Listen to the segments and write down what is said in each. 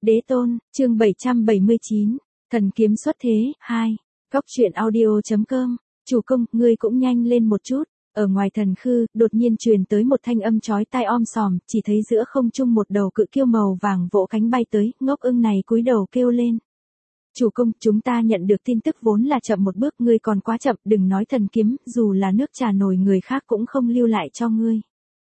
Đế tôn, chương 779, thần kiếm xuất thế, 2. Cóc truyện audio.com, chủ công, ngươi cũng nhanh lên một chút. Ở ngoài thần khư, đột nhiên truyền tới một thanh âm chói tai om sòm, chỉ thấy giữa không trung một đầu cự kiêu màu vàng vỗ cánh bay tới, ngốc ưng này cúi đầu kêu lên. Chủ công, chúng ta nhận được tin tức vốn là chậm một bước, ngươi còn quá chậm, đừng nói thần kiếm, dù là nước trà nồi người khác cũng không lưu lại cho ngươi.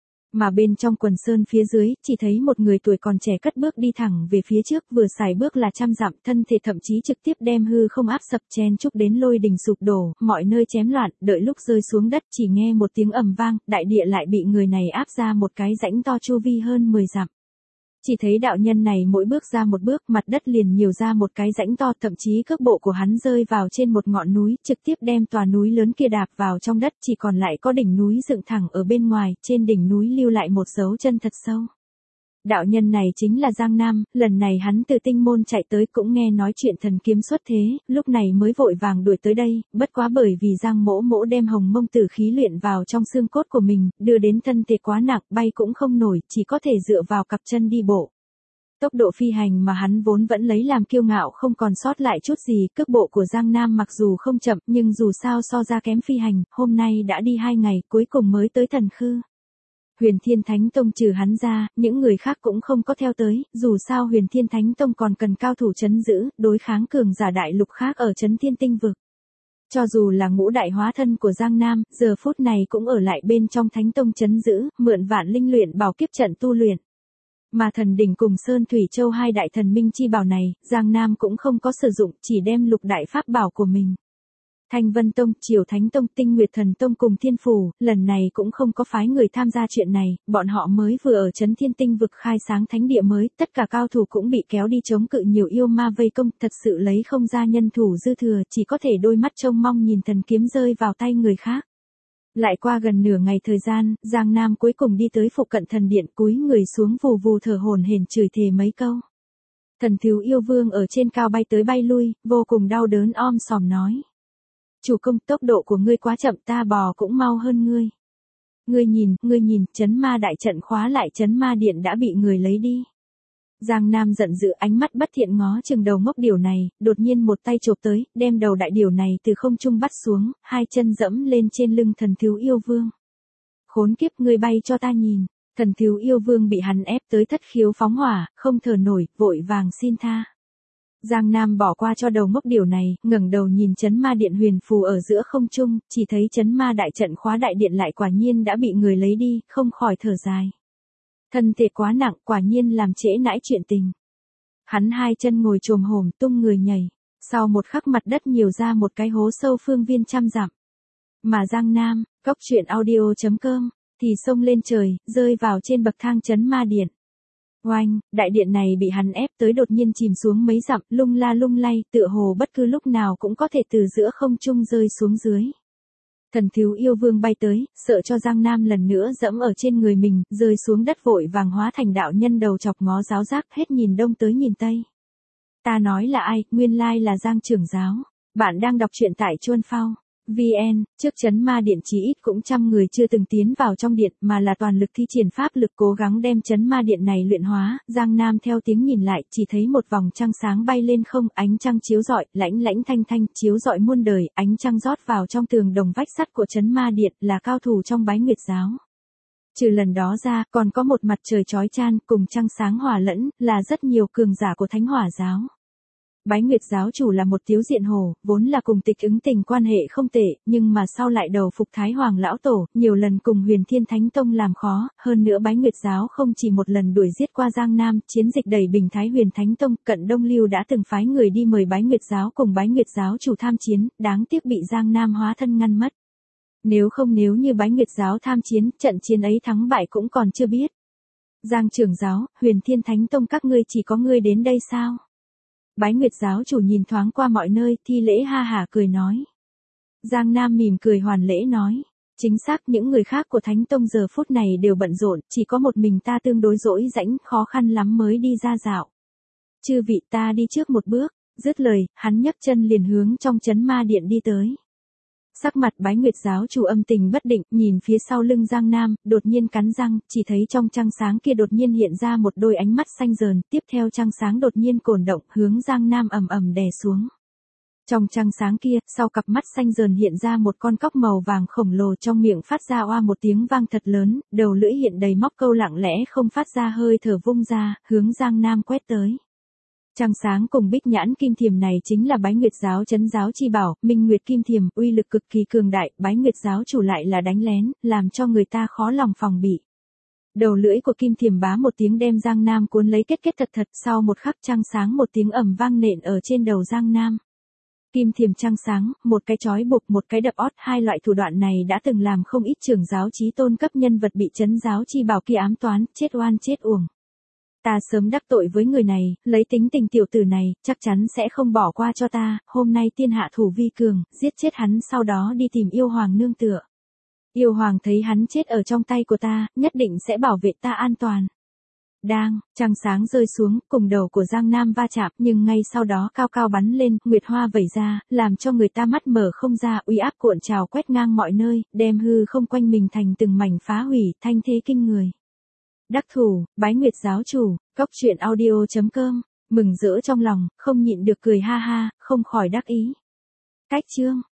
Mà bên trong quần sơn phía dưới, chỉ thấy một người tuổi còn trẻ cất bước đi thẳng về phía trước, vừa xài bước là 100 dặm, thân thể thậm chí trực tiếp đem hư không áp sập chen chúc đến lôi đình sụp đổ, mọi nơi chém loạn, đợi lúc rơi xuống đất chỉ nghe một tiếng ầm vang, đại địa lại bị người này áp ra một cái rãnh to chu vi hơn 10 dặm. Chỉ thấy đạo nhân này mỗi bước ra một bước, mặt đất liền nhiều ra một cái rãnh to, thậm chí cước bộ của hắn rơi vào trên một ngọn núi, trực tiếp đem tòa núi lớn kia đạp vào trong đất, chỉ còn lại có đỉnh núi dựng thẳng ở bên ngoài, trên đỉnh núi lưu lại một dấu chân thật sâu. Đạo nhân này chính là Giang Nam, lần này hắn từ Tinh Môn chạy tới cũng nghe nói chuyện thần kiếm xuất thế, lúc này mới vội vàng đuổi tới đây, bất quá bởi vì Giang Mỗ Mỗ đem hồng mông tử khí luyện vào trong xương cốt của mình, đưa đến thân thể quá nặng, bay cũng không nổi, chỉ có thể dựa vào cặp chân đi bộ. Tốc độ phi hành mà hắn vốn vẫn lấy làm kiêu ngạo không còn sót lại chút gì, cước bộ của Giang Nam mặc dù không chậm nhưng dù sao so ra kém phi hành, hôm nay đã đi 2 ngày cuối cùng mới tới thần khư. Huyền Thiên Thánh Tông trừ hắn ra, những người khác cũng không có theo tới, dù sao Huyền Thiên Thánh Tông còn cần cao thủ trấn giữ, đối kháng cường giả đại lục khác ở trấn Thiên Tinh Vực. Cho dù là ngũ đại hóa thân của Giang Nam, giờ phút này cũng ở lại bên trong Thánh Tông trấn giữ, mượn vạn linh luyện bảo kiếp trận tu luyện. Mà thần đỉnh cùng Sơn Thủy Châu hai đại thần minh chi bảo này, Giang Nam cũng không có sử dụng, chỉ đem lục đại pháp bảo của mình. Thanh Vân Tông, Triều Thánh Tông, Tinh Nguyệt Thần Tông cùng Thiên Phủ, lần này cũng không có phái người tham gia chuyện này, bọn họ mới vừa ở trấn Thiên Tinh Vực khai sáng thánh địa mới, tất cả cao thủ cũng bị kéo đi chống cự nhiều yêu ma vây công, thật sự lấy không ra nhân thủ dư thừa, chỉ có thể đôi mắt trông mong nhìn thần kiếm rơi vào tay người khác. Lại qua gần nửa ngày thời gian, Giang Nam cuối cùng đi tới phụ cận thần điện, cúi người xuống vù vù thở hổn hển chửi thề mấy câu. Thần thiếu yêu vương ở trên cao bay tới bay lui, vô cùng đau đớn om sòm nói. Chủ công, tốc độ của ngươi quá chậm, ta bò cũng mau hơn ngươi. Ngươi nhìn, trấn ma đại trận khóa lại trấn ma điện đã bị người lấy đi. Giang Nam giận dữ, ánh mắt bất thiện ngó chừng đầu ngốc điểu này, đột nhiên một tay chộp tới, đem đầu đại điểu này từ không trung bắt xuống, hai chân dẫm lên trên lưng thần thiếu yêu vương. Khốn kiếp, ngươi bay cho ta nhìn. Thần thiếu yêu vương bị hắn ép tới thất khiếu phóng hỏa, không thở nổi, vội vàng xin tha. Giang Nam bỏ qua cho đầu ngốc điểu này, ngẩng đầu nhìn trấn ma điện huyền phù ở giữa không trung, chỉ thấy trấn ma đại trận khóa đại điện lại quả nhiên đã bị người lấy đi, không khỏi thở dài. Thân thể quá nặng, quả nhiên làm trễ nãi chuyện tình. Hắn hai chân ngồi chồm hổm tung người nhảy, sau một khắc mặt đất nhiều ra một cái hố sâu phương viên 100 dặm. Mà Giang Nam, cóc truyện audio.com, thì xông lên trời, rơi vào trên bậc thang trấn ma điện. Oanh, đại điện này bị hắn ép tới đột nhiên chìm xuống mấy dặm, lung la lung lay, tựa hồ bất cứ lúc nào cũng có thể từ giữa không trung rơi xuống dưới. Thần thiếu yêu vương bay tới, sợ cho Giang Nam lần nữa dẫm ở trên người mình, rơi xuống đất vội vàng hóa thành đạo nhân đầu chọc ngó giáo giác, hết nhìn đông tới nhìn tây. Ta nói là ai, nguyên lai là Giang trưởng giáo. Bạn đang đọc truyện tại Chuan Phao VN, trước trấn ma điện chí ít cũng 100 người chưa từng tiến vào trong điện, mà là toàn lực thi triển pháp lực cố gắng đem trấn ma điện này luyện hóa. Giang Nam theo tiếng nhìn lại, chỉ thấy một vòng trăng sáng bay lên không, ánh trăng chiếu rọi, lãnh lãnh thanh thanh, chiếu rọi muôn đời, ánh trăng rót vào trong tường đồng vách sắt của trấn ma điện, là cao thủ trong Bái Nguyệt giáo. Trừ lần đó ra, còn có một mặt trời chói chan, cùng trăng sáng hòa lẫn, là rất nhiều cường giả của Thánh Hỏa giáo. Bái Nguyệt giáo chủ là một tiếu diện hổ, vốn là cùng Tịch Ứng tình quan hệ không tệ, nhưng mà sau lại đầu phục Thái Hoàng lão tổ, nhiều lần cùng Huyền Thiên Thánh Tông làm khó, hơn nữa Bái Nguyệt giáo không chỉ một lần đuổi giết qua Giang Nam, chiến dịch đẩy bình Thái Huyền Thánh Tông, Cận Đông Lưu đã từng phái người đi mời Bái Nguyệt giáo cùng Bái Nguyệt giáo chủ tham chiến, đáng tiếc bị Giang Nam hóa thân ngăn mất. Nếu như Bái Nguyệt giáo tham chiến, trận chiến ấy thắng bại cũng còn chưa biết. Giang trưởng giáo, Huyền Thiên Thánh Tông các ngươi chỉ có ngươi đến đây sao? Bái Nguyệt giáo chủ nhìn thoáng qua mọi nơi, thi lễ ha hả cười nói. Giang Nam mỉm cười hoàn lễ nói. Chính xác, những người khác của Thánh Tông giờ phút này đều bận rộn, chỉ có một mình ta tương đối rỗi rãnh, khó khăn lắm mới đi ra dạo. Chư vị, ta đi trước một bước. Dứt lời, hắn nhấc chân liền hướng trong trấn ma điện đi tới. Sắc mặt Bái Nguyệt giáo chủ âm tình bất định, nhìn phía sau lưng Giang Nam, đột nhiên cắn răng, chỉ thấy trong trăng sáng kia đột nhiên hiện ra một đôi ánh mắt xanh rờn, tiếp theo trăng sáng đột nhiên cổn động, hướng Giang Nam ầm ầm đè xuống. Trong trăng sáng kia, sau cặp mắt xanh rờn hiện ra một con cóc màu vàng khổng lồ, trong miệng phát ra oa một tiếng vang thật lớn, đầu lưỡi hiện đầy móc câu lặng lẽ không phát ra hơi thở vung ra, hướng Giang Nam quét tới. Trăng sáng cùng bích nhãn kim thiềm này chính là Bái Nguyệt giáo trấn giáo chi bảo, Minh Nguyệt kim thiềm, uy lực cực kỳ cường đại, Bái Nguyệt giáo chủ lại là đánh lén, làm cho người ta khó lòng phòng bị. Đầu lưỡi của kim thiềm bá một tiếng đem Giang Nam cuốn lấy kết thật thật, sau một khắc trăng sáng một tiếng ầm vang nện ở trên đầu Giang Nam. Kim thiềm trăng sáng, một cái chói buộc một cái đập ót, hai loại thủ đoạn này đã từng làm không ít trưởng giáo chí tôn cấp nhân vật bị trấn giáo chi bảo kia ám toán, chết oan chết uổng. Ta sớm đắc tội với người này, lấy tính tình tiểu tử này, chắc chắn sẽ không bỏ qua cho ta, hôm nay tiên hạ thủ vi cường, giết chết hắn sau đó đi tìm yêu hoàng nương tựa. Yêu hoàng thấy hắn chết ở trong tay của ta, nhất định sẽ bảo vệ ta an toàn. Đang, trăng sáng rơi xuống, cùng đầu của Giang Nam va chạm, nhưng ngay sau đó cao cao bắn lên, nguyệt hoa vẩy ra, làm cho người ta mắt mở không ra, uy áp cuộn trào quét ngang mọi nơi, đem hư không quanh mình thành từng mảnh phá hủy, thanh thế kinh người. Đắc thủ, Bái Nguyệt giáo chủ, coctruyện.audio.com, mừng rỡ trong lòng, không nhịn được cười ha ha, không khỏi đắc ý. Cách chương